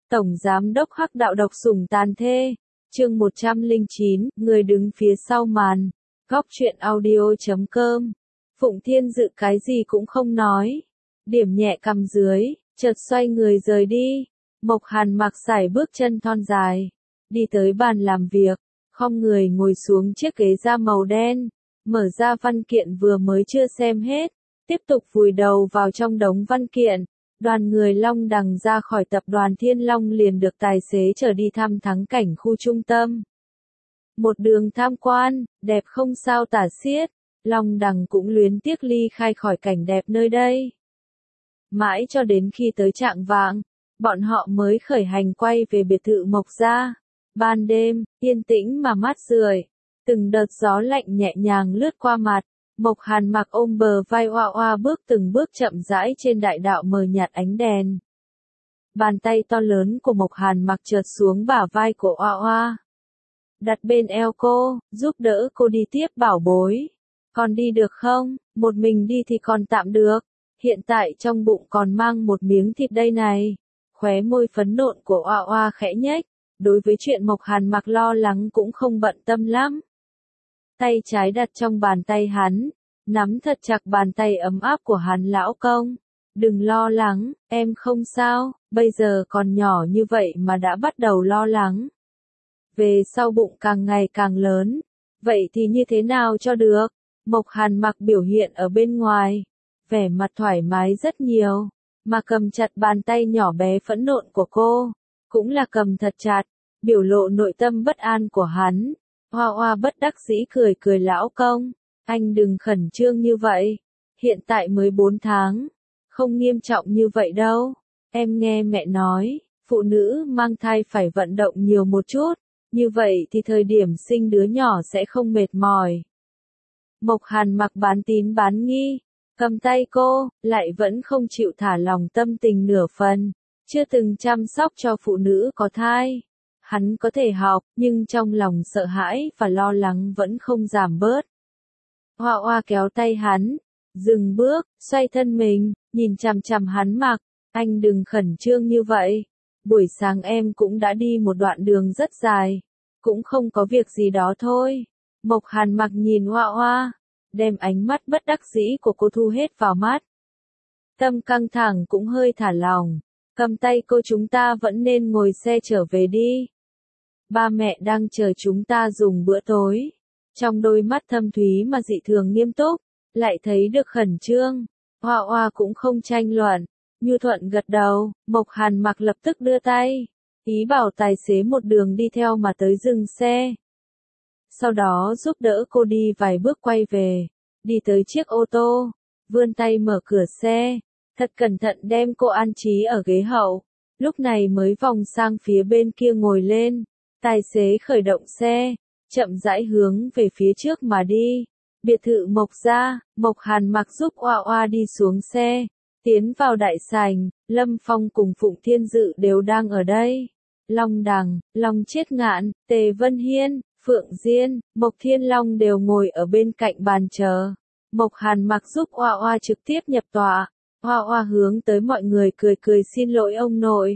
Tổng Giám đốc Hắc Đạo độc sủng tàn thê. Chương 109, người đứng phía sau màn. Góc truyện audio.com. Phụng Thiên Dự cái gì cũng không nói. Điểm nhẹ cằm dưới, chợt xoay người rời đi. Mộc Hàn Mặc sải bước chân thon dài. Đi tới bàn làm việc, khom người ngồi xuống chiếc ghế da màu đen. Mở ra văn kiện vừa mới chưa xem hết. Tiếp tục vùi đầu vào trong đống văn kiện. Đoàn người Long Đằng ra khỏi tập đoàn Thiên Long liền được tài xế chở đi thăm thắng cảnh khu trung tâm. Một đường tham quan, đẹp không sao tả xiết, Long Đằng cũng luyến tiếc ly khai khỏi cảnh đẹp nơi đây. Mãi cho đến khi tới chạng vạng, bọn họ mới khởi hành quay về biệt thự Mộc gia. Ban đêm, yên tĩnh mà mát rượi, từng đợt gió lạnh nhẹ nhàng lướt qua mặt. Mộc Hàn Mặc ôm bờ vai oa oa bước từng bước chậm rãi trên đại đạo mờ nhạt ánh đèn. Bàn tay to lớn của Mộc Hàn Mặc trượt xuống bả vai của oa oa. Đặt bên eo cô, giúp đỡ cô đi tiếp bảo bối. Còn đi được không? Một mình đi thì còn tạm được. Hiện tại trong bụng còn mang một miếng thịt đây này. Khóe môi phấn nộn của oa oa khẽ nhếch. Đối với chuyện Mộc Hàn Mặc lo lắng cũng không bận tâm lắm. Tay trái đặt trong bàn tay hắn, nắm thật chặt bàn tay ấm áp của hắn. Lão công, đừng lo lắng, em không sao, bây giờ còn nhỏ như vậy mà đã bắt đầu lo lắng. Về sau bụng càng ngày càng lớn, vậy thì như thế nào cho được? Mộc Hàn Mặc biểu hiện ở bên ngoài, vẻ mặt thoải mái rất nhiều, mà cầm chặt bàn tay nhỏ bé phẫn nộ của cô, cũng là cầm thật chặt, biểu lộ nội tâm bất an của hắn. Hoa Hoa bất đắc dĩ cười cười lão công, anh đừng khẩn trương như vậy, hiện tại mới 4 tháng, không nghiêm trọng như vậy đâu, em nghe mẹ nói, phụ nữ mang thai phải vận động nhiều một chút, như vậy thì thời điểm sinh đứa nhỏ sẽ không mệt mỏi. Mộc Hàn Mặc bán tín bán nghi, cầm tay cô, lại vẫn không chịu thả lòng tâm tình nửa phần, chưa từng chăm sóc cho phụ nữ có thai. Hắn có thể học, nhưng trong lòng sợ hãi và lo lắng vẫn không giảm bớt. Hoa Hoa kéo tay hắn, dừng bước, xoay thân mình, nhìn chằm chằm hắn Mặc, anh đừng khẩn trương như vậy. Buổi sáng em cũng đã đi một đoạn đường rất dài, cũng không có việc gì đó thôi. Mộc Hàn Mặc nhìn Hoa Hoa, đem ánh mắt bất đắc dĩ của cô thu hết vào mắt. Tâm căng thẳng cũng hơi thả lỏng, cầm tay cô chúng ta vẫn nên ngồi xe trở về đi. Ba mẹ đang chờ chúng ta dùng bữa tối. Trong đôi mắt thâm thúy mà dị thường nghiêm túc, lại thấy được khẩn trương. Hoa Hoa cũng không tranh luận, nhu thuận gật đầu. Mộc Hàn Mặc lập tức đưa tay, ý bảo tài xế một đường đi theo mà tới dừng xe. Sau đó giúp đỡ cô đi vài bước quay về, đi tới chiếc ô tô, vươn tay mở cửa xe, thật cẩn thận đem cô an trí ở ghế hậu, lúc này mới vòng sang phía bên kia ngồi lên. Tài xế khởi động xe, chậm rãi hướng về phía trước mà đi. Biệt thự Mộc gia, Mộc Hàn Mặc giúp Oa Oa đi xuống xe, tiến vào đại sảnh. Lâm Phong cùng Phụng Thiên Dự đều đang ở đây. Long Đằng, Long Chiết Ngạn, Tề Vân Hiên, Phượng Diên, Mộc Thiên Long đều ngồi ở bên cạnh bàn chờ. Mộc Hàn Mặc giúp Oa Oa trực tiếp nhập tọa. Oa Oa hướng tới mọi người cười cười xin lỗi ông nội.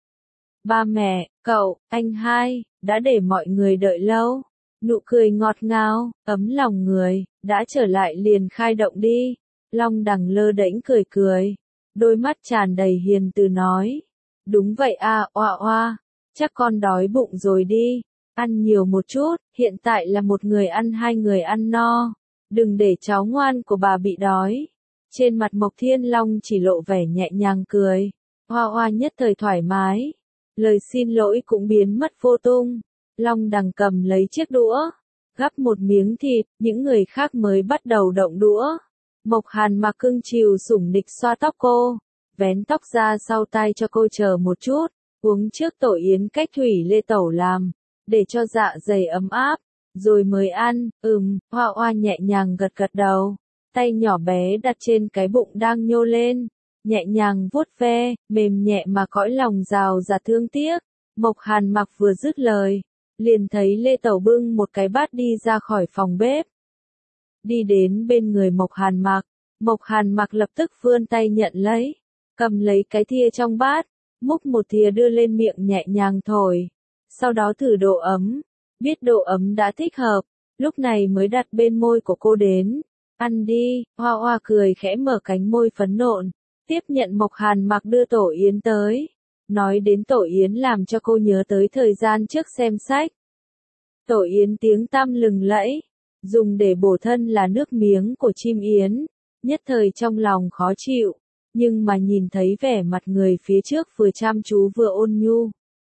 Ba mẹ, cậu, anh hai, đã để mọi người đợi lâu. Nụ cười ngọt ngào, ấm lòng người, đã trở lại liền khai động đi. Long Đằng lơ đễnh cười cười, đôi mắt tràn đầy hiền từ nói. Đúng vậy à, Oa Oa, chắc con đói bụng rồi đi. Ăn nhiều một chút, hiện tại là một người ăn hai người ăn no. Đừng để cháu ngoan của bà bị đói. Trên mặt Mộc Thiên Long chỉ lộ vẻ nhẹ nhàng cười. Oa Oa nhất thời thoải mái. Lời xin lỗi cũng biến mất vô tung. Long Đằng cầm lấy chiếc đũa, gắp một miếng thịt, những người khác mới bắt đầu động đũa. Mộc Hàn Mặc cưng chiều sủng nịch xoa tóc cô, vén tóc ra sau tai cho cô chờ một chút, uống trước tổ yến cách Thủy Lê Tẩu làm, để cho dạ dày ấm áp, rồi mới ăn. Hoa Hoa nhẹ nhàng gật gật đầu, tay nhỏ bé đặt trên cái bụng đang nhô lên. Nhẹ nhàng vuốt ve, mềm nhẹ mà cõi lòng rào rạt thương tiếc. Mộc Hàn Mặc vừa dứt lời, liền thấy Lê Tẩu bưng một cái bát đi ra khỏi phòng bếp. Đi đến bên người Mộc Hàn Mặc lập tức vươn tay nhận lấy, cầm lấy cái thìa trong bát, múc một thìa đưa lên miệng nhẹ nhàng thổi. Sau đó thử độ ấm, biết độ ấm đã thích hợp, lúc này mới đặt bên môi của cô đến. Ăn đi, Hoa Hoa cười khẽ mở cánh môi phấn nộn, tiếp nhận Mộc Hàn Mặc đưa tổ yến tới. Nói đến tổ yến làm cho cô nhớ tới thời gian trước xem sách. Tổ yến tiếng tăm lừng lẫy, dùng để bổ thân là nước miếng của chim yến, nhất thời trong lòng khó chịu, nhưng mà nhìn thấy vẻ mặt người phía trước vừa chăm chú vừa ôn nhu.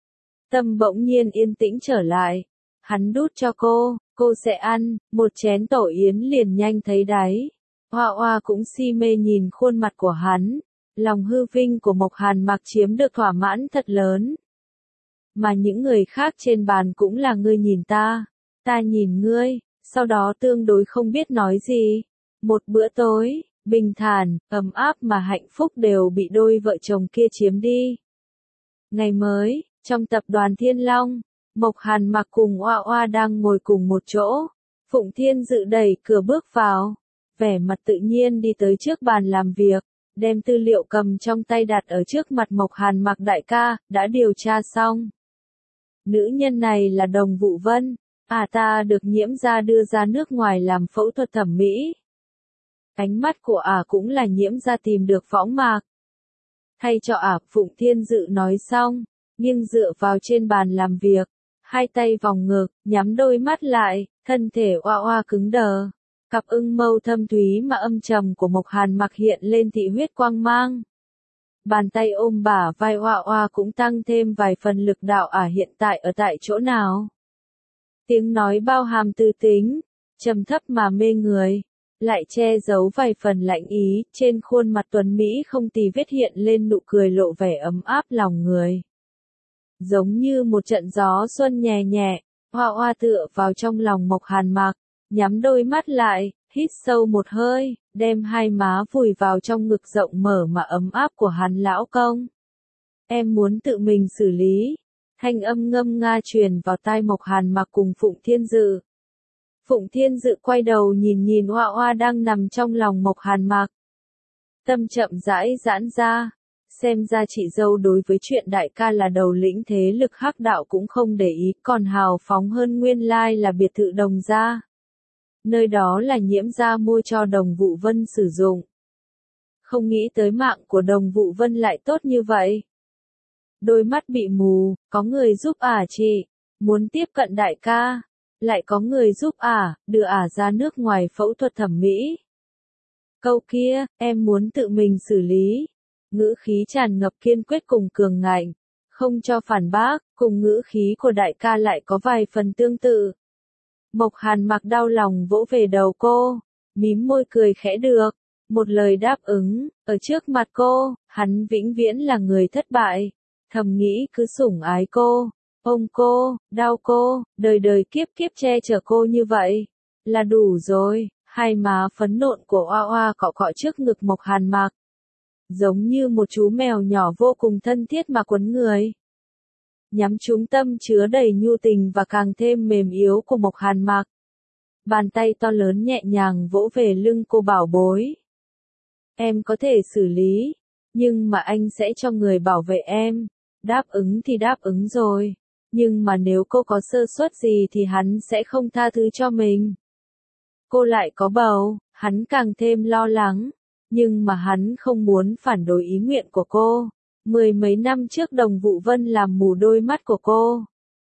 Tâm bỗng nhiên yên tĩnh trở lại, hắn đút cho cô sẽ ăn, một chén tổ yến liền nhanh thấy đáy. Hoa Hoa cũng si mê nhìn khuôn mặt của hắn, lòng hư vinh của Mộc Hàn Mặc chiếm được thỏa mãn thật lớn. Mà những người khác trên bàn cũng là ngươi nhìn ta nhìn ngươi, sau đó tương đối không biết nói gì. Một bữa tối, bình thản, ấm áp mà hạnh phúc đều bị đôi vợ chồng kia chiếm đi. Ngày mới, trong tập đoàn Thiên Long, Mộc Hàn Mặc cùng Oa Oa đang ngồi cùng một chỗ. Phụng Thiên Dự đẩy cửa bước vào, vẻ mặt tự nhiên đi tới trước bàn làm việc, đem tư liệu cầm trong tay đặt ở trước mặt Mộc Hàn Mặc đại ca, đã điều tra xong. Nữ nhân này là Đồng Vụ Vân, ta được nhiễm ra đưa ra nước ngoài làm phẫu thuật thẩm mỹ. Ánh mắt của cũng là nhiễm ra tìm được võng mạc. Thay cho Phụng Thiên Dự nói xong, nghiêng dựa vào trên bàn làm việc, hai tay vòng ngực, nhắm đôi mắt lại, thân thể Oa Oa cứng đờ. Cặp ưng mâu thâm thúy mà âm trầm của Mộc Hàn Mặc hiện lên thị huyết quang mang. Bàn tay ôm bả vai Oa Oa cũng tăng thêm vài phần lực đạo. Hiện tại ở tại chỗ nào? Tiếng nói bao hàm tư tính, trầm thấp mà mê người, lại che giấu vài phần lạnh ý, trên khuôn mặt tuấn Mỹ không tì vết hiện lên nụ cười lộ vẻ ấm áp lòng người. Giống như một trận gió xuân nhẹ nhẹ, Hoa Hoa tựa vào trong lòng Mộc Hàn Mặc, nhắm đôi mắt lại, hít sâu một hơi, đem hai má vùi vào trong ngực rộng mở mà ấm áp của hắn lão công. Em muốn tự mình xử lý. Thanh âm ngâm nga truyền vào tai Mộc Hàn Mặc cùng Phụng Thiên Dự. Phụng Thiên Dự quay đầu nhìn Hoa Hoa đang nằm trong lòng Mộc Hàn Mặc. Tâm chậm rãi giãn ra, xem ra chị dâu đối với chuyện đại ca là đầu lĩnh thế lực hắc đạo cũng không để ý, còn hào phóng hơn nguyên lai là biệt thự Đồng gia. Nơi đó là nhiễm gia mua cho Đồng Vụ Vân sử dụng. Không nghĩ tới mạng của Đồng Vụ Vân lại tốt như vậy. Đôi mắt bị mù, có người giúp chị, muốn tiếp cận đại ca, lại có người giúp đưa ra nước ngoài phẫu thuật thẩm mỹ. Câu kia, em muốn tự mình xử lý. Ngữ khí tràn ngập kiên quyết cùng cường ngạnh, không cho phản bác, cùng ngữ khí của đại ca lại có vài phần tương tự. Mộc Hàn Mặc đau lòng vỗ về đầu cô, mím môi cười khẽ được, một lời đáp ứng, ở trước mặt cô, hắn vĩnh viễn là người thất bại, thầm nghĩ cứ sủng ái cô, ôm cô, đau cô, đời đời kiếp kiếp che chở cô như vậy, là đủ rồi. Hai má phấn nộn của Oa Oa cọ cọ trước ngực Mộc Hàn Mặc, giống như một chú mèo nhỏ vô cùng thân thiết mà quấn người. Nhắm trúng tâm chứa đầy nhu tình và càng thêm mềm yếu của Mộc Hàn Mặc. Bàn tay to lớn nhẹ nhàng vỗ về lưng cô bảo bối. Em có thể xử lý, nhưng mà anh sẽ cho người bảo vệ em. Đáp ứng thì đáp ứng rồi, nhưng mà nếu cô có sơ suất gì thì hắn sẽ không tha thứ cho mình. Cô lại có bầu, hắn càng thêm lo lắng, nhưng mà hắn không muốn phản đối ý nguyện của cô. Mười mấy năm trước Đồng Vụ Vân làm mù đôi mắt của cô,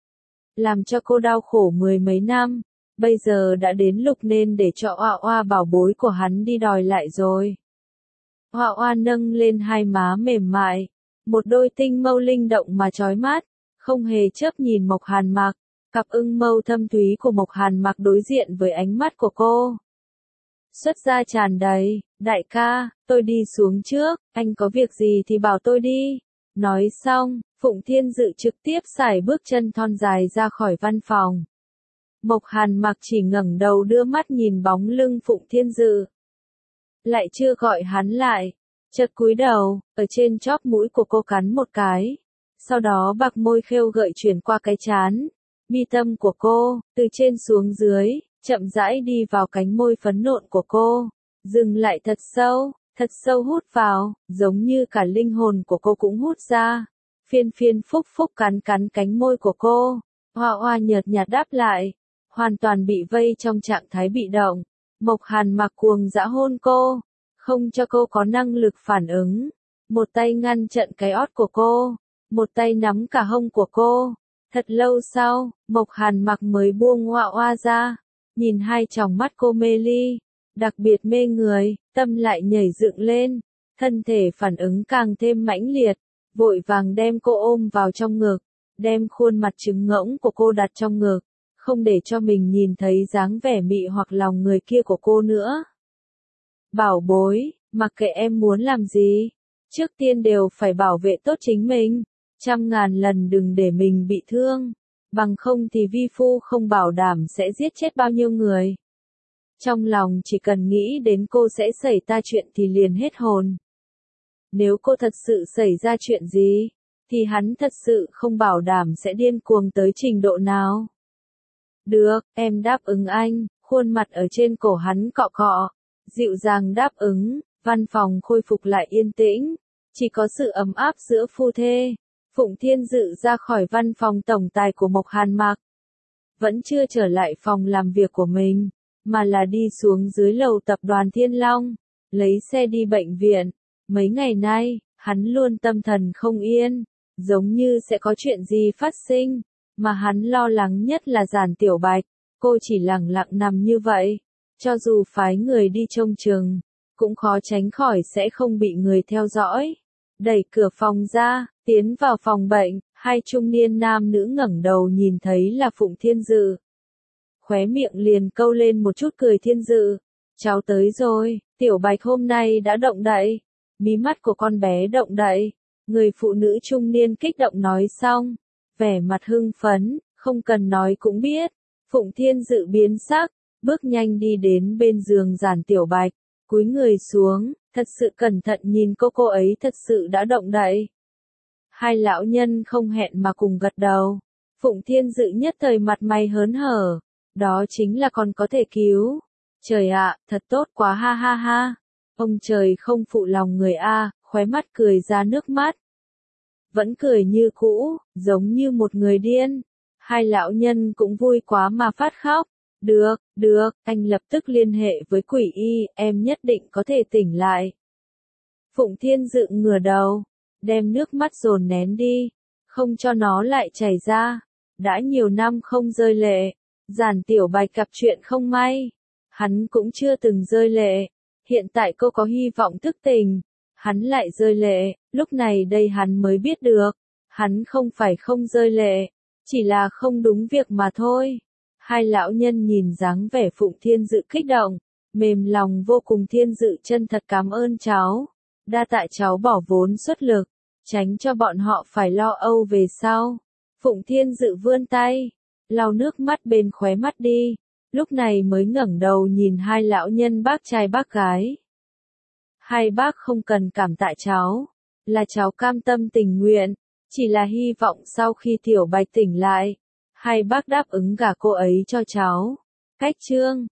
làm cho cô đau khổ mười mấy năm, bây giờ đã đến lúc nên để cho Oa Oa bảo bối của hắn đi đòi lại rồi. Oa Oa nâng lên hai má mềm mại, một đôi tinh mâu linh động mà chói mắt, không hề chớp nhìn Mộc Hàn Mặc, cặp ưng mâu thâm thúy của Mộc Hàn Mặc đối diện với ánh mắt của cô. Xuất ra tràn đầy, đại ca, tôi đi xuống trước, anh có việc gì thì bảo tôi đi. Nói xong, Phụng Thiên Dự trực tiếp sải bước chân thon dài ra khỏi văn phòng. Mộc Hàn Mặc chỉ ngẩng đầu đưa mắt nhìn bóng lưng Phụng Thiên Dự. Lại chưa gọi hắn lại, chợt cúi đầu, ở trên chóp mũi của cô cắn một cái. Sau đó bạc môi khêu gợi chuyển qua cái trán, mi tâm của cô, từ trên xuống dưới, chậm rãi đi vào cánh môi phấn nộn của cô, dừng lại thật sâu hút vào, giống như cả linh hồn của cô cũng hút ra. phiên phiên phúc phúc cắn cắn cánh môi của cô. Hoa Hoa nhợt nhạt đáp lại, hoàn toàn bị vây trong trạng thái bị động. Mộc Hàn Mặc cuồng dã hôn cô, không cho cô có năng lực phản ứng. Một tay ngăn chặn cái ót của cô, một tay nắm cả hông của cô. Thật lâu sau, Mộc Hàn Mặc mới buông Hoa Hoa ra, nhìn hai tròng mắt cô mê ly, đặc biệt mê người, tâm lại nhảy dựng lên, thân thể phản ứng càng thêm mãnh liệt, vội vàng đem cô ôm vào trong ngực, đem khuôn mặt trứng ngỗng của cô đặt trong ngực, không để cho mình nhìn thấy dáng vẻ mị hoặc lòng người kia của cô nữa. Bảo bối, mặc kệ em muốn làm gì, trước tiên đều phải bảo vệ tốt chính mình, 100.000 lần đừng để mình bị thương, bằng không thì vi phu không bảo đảm sẽ giết chết bao nhiêu người. Trong lòng chỉ cần nghĩ đến cô sẽ xảy ra chuyện thì liền hết hồn. Nếu cô thật sự xảy ra chuyện gì, thì hắn thật sự không bảo đảm sẽ điên cuồng tới trình độ nào. Được, em đáp ứng anh, khuôn mặt ở trên cổ hắn cọ cọ, dịu dàng đáp ứng, văn phòng khôi phục lại yên tĩnh, chỉ có sự ấm áp giữa phu thê. Phụng Thiên Dự ra khỏi văn phòng tổng tài của Mộc Hàn Mặc. Vẫn chưa trở lại phòng làm việc của mình, mà là đi xuống dưới lầu tập đoàn Thiên Long, lấy xe đi bệnh viện. Mấy ngày nay, hắn luôn tâm thần không yên, giống như sẽ có chuyện gì phát sinh, mà hắn lo lắng nhất là Giản Tiểu Bạch, cô chỉ lẳng lặng nằm như vậy, cho dù phái người đi trông chừng, cũng khó tránh khỏi sẽ không bị người theo dõi. Đẩy cửa phòng ra, tiến vào phòng bệnh, hai trung niên nam nữ ngẩng đầu nhìn thấy là Phụng Thiên Dự. Khóe miệng liền câu lên một chút cười. Thiên Dự, cháu tới rồi, Tiểu Bạch hôm nay đã động đậy. Mí mắt của con bé động đậy, người phụ nữ trung niên kích động nói xong, vẻ mặt hưng phấn, không cần nói cũng biết. Phụng Thiên Dự biến sắc, bước nhanh đi đến bên giường Giản Tiểu Bạch, cúi người xuống, thật sự cẩn thận nhìn cô ấy thật sự đã động đậy. Hai lão nhân không hẹn mà cùng gật đầu. Phụng Thiên Dự nhất thời mặt mày hớn hở, đó chính là còn có thể cứu. Trời ạ, thật tốt quá ha ha ha. Ông trời không phụ lòng người a, khóe mắt cười ra nước mắt. Vẫn cười như cũ, giống như một người điên. Hai lão nhân cũng vui quá mà phát khóc. Được, được, anh lập tức liên hệ với Quỷ Y, em nhất định có thể tỉnh lại. Phụng Thiên Dự ngửa đầu, đem nước mắt dồn nén đi, không cho nó lại chảy ra. Đã nhiều năm không rơi lệ, Giản Tiểu Bạch gặp chuyện không may, hắn cũng chưa từng rơi lệ. Hiện tại cô có hy vọng thức tỉnh, hắn lại rơi lệ, lúc này đây hắn mới biết được, hắn không phải không rơi lệ, chỉ là không đúng việc mà thôi. Hai lão nhân nhìn dáng vẻ Phụng Thiên Dự kích động, mềm lòng vô cùng. Thiên Dự chân thật cảm ơn cháu, đa tạ cháu bỏ vốn xuất lực, tránh cho bọn họ phải lo âu về sau. Phụng Thiên Dự vươn tay, lau nước mắt bên khóe mắt đi, lúc này mới ngẩng đầu nhìn hai lão nhân bác trai bác gái. Hai bác không cần cảm tạ cháu, là cháu cam tâm tình nguyện, chỉ là hy vọng sau khi Tiểu Bạch tỉnh lại, hai bác đáp ứng gả cô ấy cho cháu. Cách chương